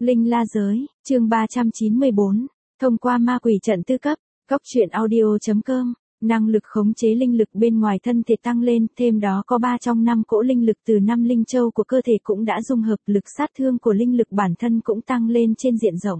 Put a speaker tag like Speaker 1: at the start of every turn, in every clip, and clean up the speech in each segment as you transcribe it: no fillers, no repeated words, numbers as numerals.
Speaker 1: Linh La Giới, chương 394, thông qua ma quỷ trận tư cấp, Cốc truyện audio.com, năng lực khống chế linh lực bên ngoài thân thể tăng lên, thêm đó có 3 trong 5 cỗ linh lực từ 5 linh châu của cơ thể cũng đã dung hợp, lực sát thương của linh lực bản thân cũng tăng lên trên diện rộng.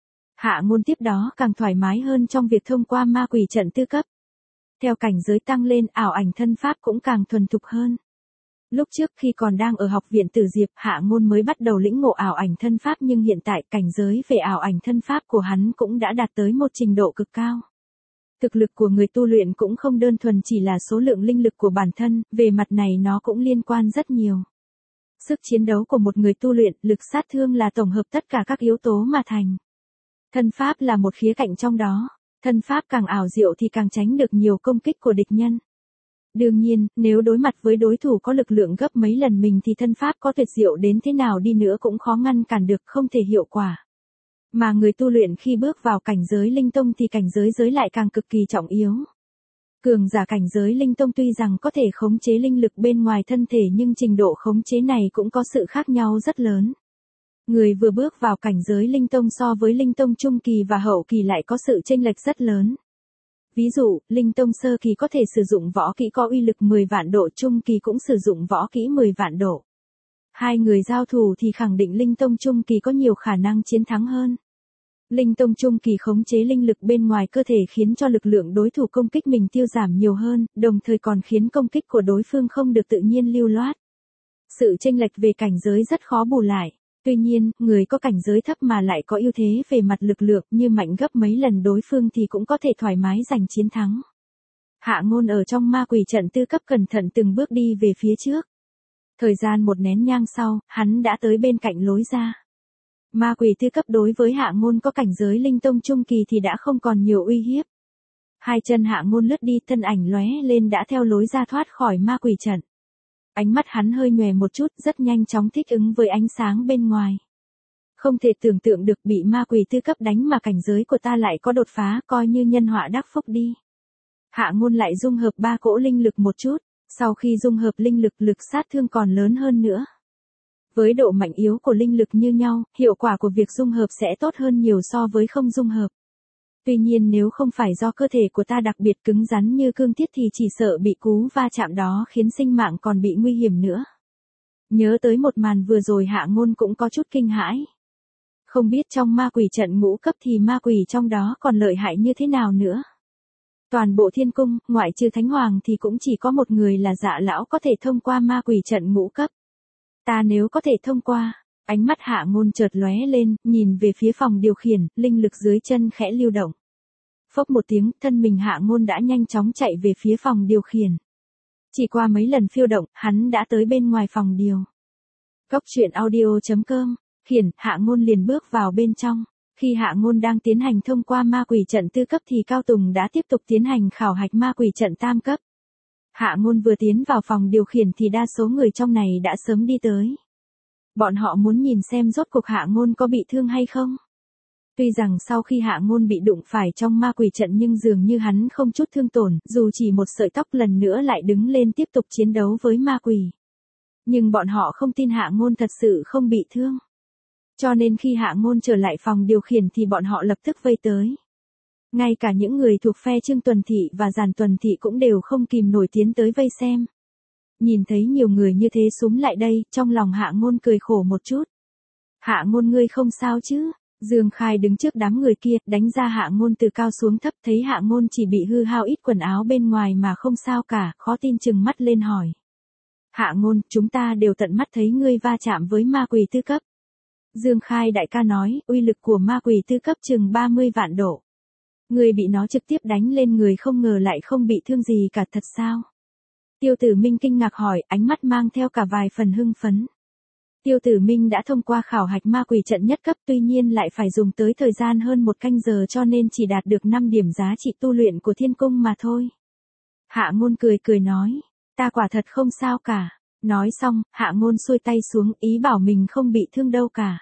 Speaker 1: Hạ Ngôn tiếp đó càng thoải mái hơn trong việc thông qua ma quỷ trận tư cấp. Theo cảnh giới tăng lên, ảo ảnh thân pháp cũng càng thuần thục hơn. Lúc trước khi còn đang ở học viện Tử Diệp, Hạ Ngôn mới bắt đầu lĩnh ngộ ảo ảnh thân pháp, nhưng hiện tại cảnh giới về ảo ảnh thân pháp của hắn cũng đã đạt tới một trình độ cực cao. Thực lực của người tu luyện cũng không đơn thuần chỉ là số lượng linh lực của bản thân, về mặt này nó cũng liên quan rất nhiều. Sức chiến đấu của một người tu luyện, lực sát thương là tổng hợp tất cả các yếu tố mà thành. Thân pháp là một khía cạnh trong đó, thân pháp càng ảo diệu thì càng tránh được nhiều công kích của địch nhân. Đương nhiên, nếu đối mặt với đối thủ có lực lượng gấp mấy lần mình thì thân pháp có tuyệt diệu đến thế nào đi nữa cũng khó ngăn cản được, không thể hiệu quả. Mà người tu luyện khi bước vào cảnh giới linh tông thì cảnh giới lại càng cực kỳ trọng yếu. Cường giả cảnh giới linh tông tuy rằng có thể khống chế linh lực bên ngoài thân thể nhưng trình độ khống chế này cũng có sự khác nhau rất lớn. Người vừa bước vào cảnh giới linh tông so với linh tông trung kỳ và hậu kỳ lại có sự chênh lệch rất lớn. Ví dụ, linh tông sơ kỳ có thể sử dụng võ kỹ có uy lực 10 vạn độ, trung kỳ cũng sử dụng võ kỹ 10 vạn độ. Hai người giao thủ thì khẳng định linh tông trung kỳ có nhiều khả năng chiến thắng hơn. Linh tông trung kỳ khống chế linh lực bên ngoài cơ thể khiến cho lực lượng đối thủ công kích mình tiêu giảm nhiều hơn, đồng thời còn khiến công kích của đối phương không được tự nhiên lưu loát. Sự chênh lệch về cảnh giới rất khó bù lại. Tuy nhiên, người có cảnh giới thấp mà lại có ưu thế về mặt lực lượng như mạnh gấp mấy lần đối phương thì cũng có thể thoải mái giành chiến thắng. Hạ Ngôn ở trong ma quỷ trận tư cấp cẩn thận từng bước đi về phía trước. Thời gian một nén nhang sau, hắn đã tới bên cạnh lối ra. Ma quỷ tư cấp đối với Hạ Ngôn có cảnh giới linh tông trung kỳ thì đã không còn nhiều uy hiếp. Hai chân Hạ Ngôn lướt đi, thân ảnh lóe lên đã theo lối ra thoát khỏi ma quỷ trận. Ánh mắt hắn hơi nhòe một chút, rất nhanh chóng thích ứng với ánh sáng bên ngoài. Không thể tưởng tượng được bị ma quỷ tư cấp đánh mà cảnh giới của ta lại có đột phá, coi như nhân họa đắc phúc đi. Hạ Ngôn lại dung hợp 3 cỗ linh lực một chút, sau khi dung hợp linh lực, lực sát thương còn lớn hơn nữa. Với độ mạnh yếu của linh lực như nhau, hiệu quả của việc dung hợp sẽ tốt hơn nhiều so với không dung hợp. Tuy nhiên nếu không phải do cơ thể của ta đặc biệt cứng rắn như cương thiết thì chỉ sợ bị cú va chạm đó khiến sinh mạng còn bị nguy hiểm nữa. Nhớ tới một màn vừa rồi Hạ Ngôn cũng có chút kinh hãi. Không biết trong ma quỷ trận ngũ cấp thì ma quỷ trong đó còn lợi hại như thế nào nữa. Toàn bộ thiên cung, ngoại trừ Thánh Hoàng thì cũng chỉ có một người là Dạ Lão có thể thông qua ma quỷ trận ngũ cấp. Ta nếu có thể thông qua. Ánh mắt Hạ Ngôn chợt lóe lên, nhìn về phía phòng điều khiển, linh lực dưới chân khẽ lưu động. Phốc một tiếng, thân mình Hạ Ngôn đã nhanh chóng chạy về phía phòng điều khiển. Chỉ qua mấy lần phiêu động, hắn đã tới bên ngoài phòng điều. Cốc truyện audio.com, khiển, Hạ Ngôn liền bước vào bên trong. Khi Hạ Ngôn đang tiến hành thông qua ma quỷ trận tư cấp thì Cao Tùng đã tiếp tục tiến hành khảo hạch ma quỷ trận tam cấp. Hạ Ngôn vừa tiến vào phòng điều khiển thì đa số người trong này đã sớm đi tới. Bọn họ muốn nhìn xem rốt cuộc Hạ Ngôn có bị thương hay không. Tuy rằng sau khi Hạ Ngôn bị đụng phải trong ma quỷ trận nhưng dường như hắn không chút thương tổn, dù chỉ một sợi tóc, lần nữa lại đứng lên tiếp tục chiến đấu với ma quỷ. Nhưng bọn họ không tin Hạ Ngôn thật sự không bị thương. Cho nên khi Hạ Ngôn trở lại phòng điều khiển thì bọn họ lập tức vây tới. Ngay cả những người thuộc phe Trương Tuần Thị và Giản Tuần Thị cũng đều không kìm nổi tiến tới vây xem. Nhìn thấy nhiều người như thế xúm lại đây, trong lòng Hạ Ngôn cười khổ một chút. Hạ Ngôn, ngươi không sao chứ? Dương Khai đứng trước đám người kia, đánh ra Hạ Ngôn từ cao xuống thấp, thấy Hạ Ngôn chỉ bị hư hao ít quần áo bên ngoài mà không sao cả, khó tin chừng mắt lên hỏi. Hạ Ngôn, chúng ta đều tận mắt thấy ngươi va chạm với ma quỷ tư cấp. Dương Khai đại ca nói, uy lực của ma quỷ tư cấp chừng 30 vạn độ. Ngươi bị nó trực tiếp đánh lên người không ngờ lại không bị thương gì cả, thật sao? Tiêu Tử Minh kinh ngạc hỏi, ánh mắt mang theo cả vài phần hưng phấn. Tiêu Tử Minh đã thông qua khảo hạch ma quỷ trận nhất cấp, tuy nhiên lại phải dùng tới thời gian hơn 1 canh giờ cho nên chỉ đạt được 5 điểm giá trị tu luyện của thiên cung mà thôi. Hạ Ngôn cười nói, ta quả thật không sao cả. Nói xong, Hạ Ngôn xuôi tay xuống, ý bảo mình không bị thương đâu cả.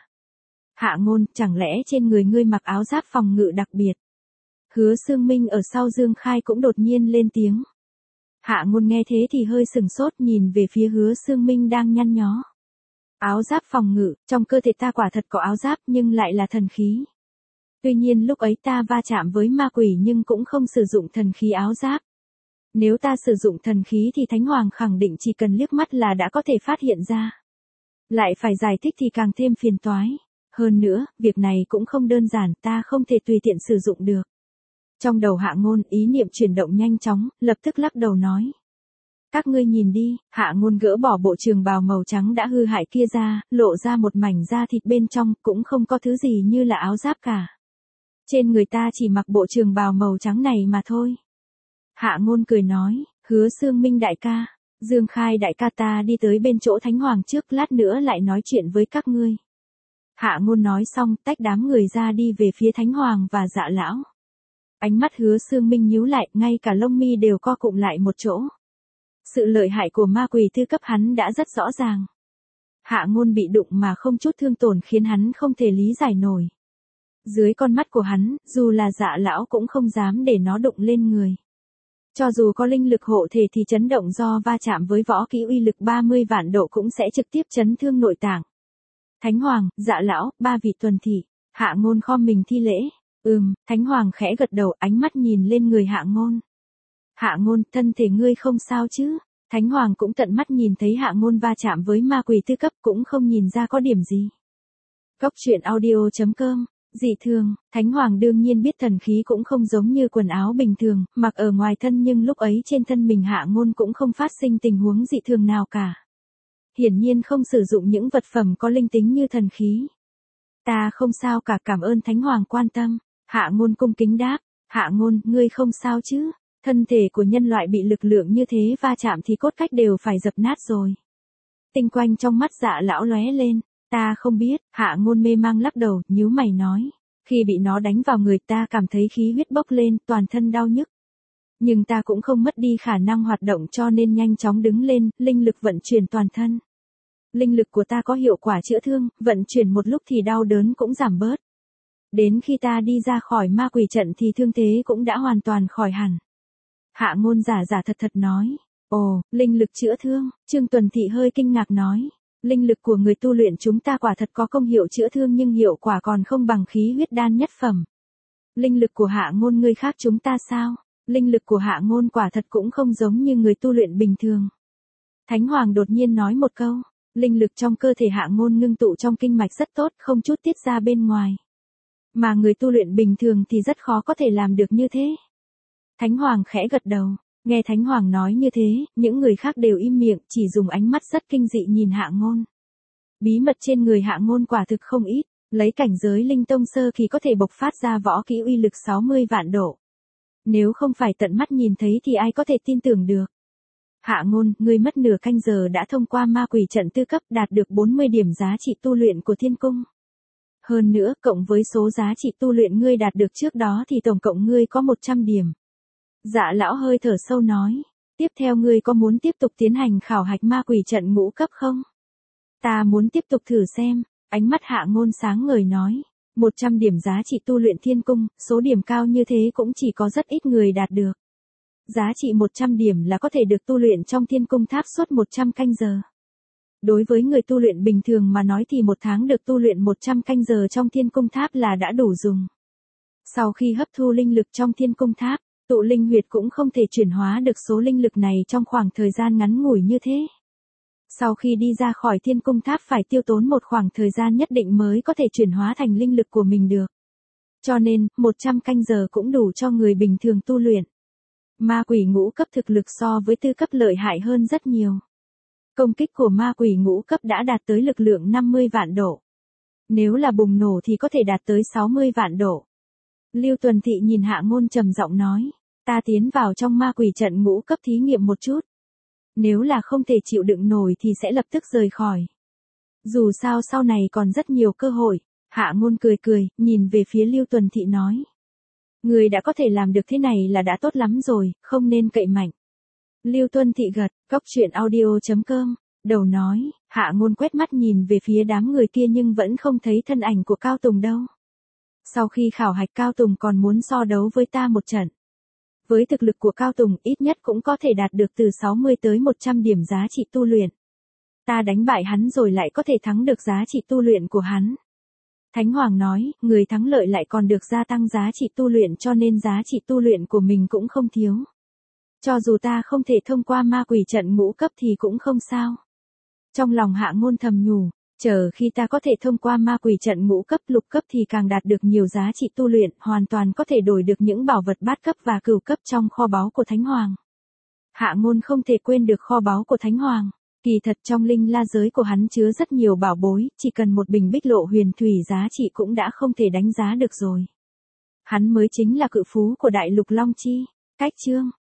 Speaker 1: Hạ Ngôn, chẳng lẽ trên người ngươi mặc áo giáp phòng ngự đặc biệt? Hứa Sương Minh ở sau Dương Khai cũng đột nhiên lên tiếng. Hạ Ngôn nghe thế thì hơi sừng sốt, nhìn về phía Hứa Sương Minh đang nhăn nhó. Áo giáp phòng ngự, trong cơ thể ta quả thật có áo giáp nhưng lại là thần khí. Tuy nhiên lúc ấy ta va chạm với ma quỷ nhưng cũng không sử dụng thần khí áo giáp. Nếu ta sử dụng thần khí thì Thánh Hoàng khẳng định chỉ cần liếc mắt là đã có thể phát hiện ra. Lại phải giải thích thì càng thêm phiền toái. Hơn nữa, việc này cũng không đơn giản, ta không thể tùy tiện sử dụng được. Trong đầu Hạ Ngôn, ý niệm chuyển động nhanh chóng, lập tức lắc đầu nói. Các ngươi nhìn đi, Hạ Ngôn gỡ bỏ bộ trường bào màu trắng đã hư hại kia ra, lộ ra một mảnh da thịt bên trong, cũng không có thứ gì như là áo giáp cả. Trên người ta chỉ mặc bộ trường bào màu trắng này mà thôi. Hạ Ngôn cười nói, Hứa Xương Minh đại ca, Dương Khai đại ca, ta đi tới bên chỗ Thánh Hoàng trước, lát nữa lại nói chuyện với các ngươi. Hạ Ngôn nói xong, tách đám người ra đi về phía Thánh Hoàng và Dạ lão. Ánh mắt Hứa Xương Minh nhíu lại, ngay cả lông mi đều co cụm lại một chỗ. Sự lợi hại của ma quỷ thư cấp hắn đã rất rõ ràng. Hạ Ngôn bị đụng mà không chút thương tổn khiến hắn không thể lý giải nổi. Dưới con mắt của hắn, dù là Dạ lão cũng không dám để nó đụng lên người. Cho dù có linh lực hộ thể thì chấn động do va chạm với võ kỹ uy lực 30 vạn độ cũng sẽ trực tiếp chấn thương nội tạng. Thánh Hoàng, Dạ lão, ba vị tuần thị. Hạ Ngôn khom mình thi lễ. Thánh Hoàng khẽ gật đầu, ánh mắt nhìn lên người Hạ Ngôn. Hạ Ngôn, thân thể ngươi không sao chứ? Thánh Hoàng cũng tận mắt nhìn thấy Hạ Ngôn va chạm với ma quỷ tư cấp, cũng không nhìn ra có điểm gì. Góc truyện audio.com. Dị thường, Thánh Hoàng đương nhiên biết thần khí cũng không giống như quần áo bình thường, mặc ở ngoài thân, nhưng lúc ấy trên thân mình Hạ Ngôn cũng không phát sinh tình huống dị thường nào cả. Hiển nhiên không sử dụng những vật phẩm có linh tính như thần khí. Ta không sao cả, cảm ơn Thánh Hoàng quan tâm. Hạ Ngôn cung kính đáp. Hạ Ngôn, ngươi không sao chứ? Thân thể của nhân loại bị lực lượng như thế va chạm thì cốt cách đều phải dập nát rồi. Tinh quanh trong mắt Dạ lão lóe lên. Ta không biết. Hạ Ngôn mê mang lắc đầu, nhíu mày nói. Khi bị nó đánh vào người ta cảm thấy khí huyết bốc lên, toàn thân đau nhức. Nhưng ta cũng không mất đi khả năng hoạt động cho nên nhanh chóng đứng lên, linh lực vận chuyển toàn thân. Linh lực của ta có hiệu quả chữa thương, vận chuyển một lúc thì đau đớn cũng giảm bớt. Đến khi ta đi ra khỏi ma quỷ trận thì thương thế cũng đã hoàn toàn khỏi hẳn. Hạ Ngôn giả giả thật thật nói. Ồ, linh lực chữa thương. Trương Tuần Thị hơi kinh ngạc nói. Linh lực của người tu luyện chúng ta quả thật có công hiệu chữa thương nhưng hiệu quả còn không bằng khí huyết đan nhất phẩm. Linh lực của Hạ Ngôn ngươi khác chúng ta sao? Linh lực của Hạ Ngôn quả thật cũng không giống như người tu luyện bình thường. Thánh Hoàng đột nhiên nói một câu. Linh lực trong cơ thể Hạ Ngôn ngưng tụ trong kinh mạch rất tốt, không chút tiết ra bên ngoài. Mà người tu luyện bình thường thì rất khó có thể làm được như thế. Thánh Hoàng khẽ gật đầu. Nghe Thánh Hoàng nói như thế, những người khác đều im miệng, chỉ dùng ánh mắt rất kinh dị nhìn Hạ Ngôn. Bí mật trên người Hạ Ngôn quả thực không ít, lấy cảnh giới linh tông sơ kỳ có thể bộc phát ra võ kỹ uy lực 60 vạn độ. Nếu không phải tận mắt nhìn thấy thì ai có thể tin tưởng được. Hạ Ngôn, ngươi mất nửa canh giờ đã thông qua ma quỷ trận tư cấp, đạt được 40 điểm giá trị tu luyện của Thiên Cung. Hơn nữa, cộng với số giá trị tu luyện ngươi đạt được trước đó thì tổng cộng ngươi có 100 điểm. Dạ lão hơi thở sâu nói. Tiếp theo ngươi có muốn tiếp tục tiến hành khảo hạch ma quỷ trận ngũ cấp không? Ta muốn tiếp tục thử xem. Ánh mắt Hạ Ngôn sáng ngời nói. 100 điểm giá trị tu luyện Thiên Cung, số điểm cao như thế cũng chỉ có rất ít người đạt được. Giá trị 100 điểm là có thể được tu luyện trong Thiên Cung Tháp suốt 100 canh giờ. Đối với người tu luyện bình thường mà nói thì một tháng được tu luyện 100 canh giờ trong Thiên Cung Tháp là đã đủ dùng. Sau khi hấp thu linh lực trong Thiên Cung Tháp, tụ linh huyệt cũng không thể chuyển hóa được số linh lực này trong khoảng thời gian ngắn ngủi như thế. Sau khi đi ra khỏi Thiên Cung Tháp phải tiêu tốn một khoảng thời gian nhất định mới có thể chuyển hóa thành linh lực của mình được. Cho nên, 100 canh giờ cũng đủ cho người bình thường tu luyện. Ma quỷ ngũ cấp thực lực so với tư cấp lợi hại hơn rất nhiều. Công kích của ma quỷ ngũ cấp đã đạt tới lực lượng 50 vạn độ. Nếu là bùng nổ thì có thể đạt tới 60 vạn độ. Lưu Tuần Thị nhìn Hạ Ngôn trầm giọng nói. Ta tiến vào trong ma quỷ trận ngũ cấp thí nghiệm một chút. Nếu là không thể chịu đựng nổi thì sẽ lập tức rời khỏi. Dù sao sau này còn rất nhiều cơ hội. Hạ Ngôn cười cười, nhìn về phía Lưu Tuần Thị nói. Người đã có thể làm được thế này là đã tốt lắm rồi, không nên cậy mạnh. Lưu Tuân Thị gật, góc truyện audio.com, đầu nói, Hạ Ngôn quét mắt nhìn về phía đám người kia nhưng vẫn không thấy thân ảnh của Cao Tùng đâu. Sau khi khảo hạch Cao Tùng còn muốn so đấu với ta một trận. Với thực lực của Cao Tùng ít nhất cũng có thể đạt được từ 60 tới 100 điểm giá trị tu luyện. Ta đánh bại hắn rồi lại có thể thắng được giá trị tu luyện của hắn. Thánh Hoàng nói, người thắng lợi lại còn được gia tăng giá trị tu luyện cho nên giá trị tu luyện của mình cũng không thiếu. Cho dù ta không thể thông qua ma quỷ trận ngũ cấp thì cũng không sao. Trong lòng Hạ Ngôn thầm nhủ, chờ khi ta có thể thông qua ma quỷ trận ngũ cấp lục cấp thì càng đạt được nhiều giá trị tu luyện, hoàn toàn có thể đổi được những bảo vật bát cấp và cửu cấp trong kho báu của Thánh Hoàng. Hạ Ngôn không thể quên được kho báu của Thánh Hoàng. Kỳ thật trong linh la giới của hắn chứa rất nhiều bảo bối, chỉ cần một bình bích lộ huyền thủy giá trị cũng đã không thể đánh giá được rồi. Hắn mới chính là cự phú của đại lục Long Chi. Cách chương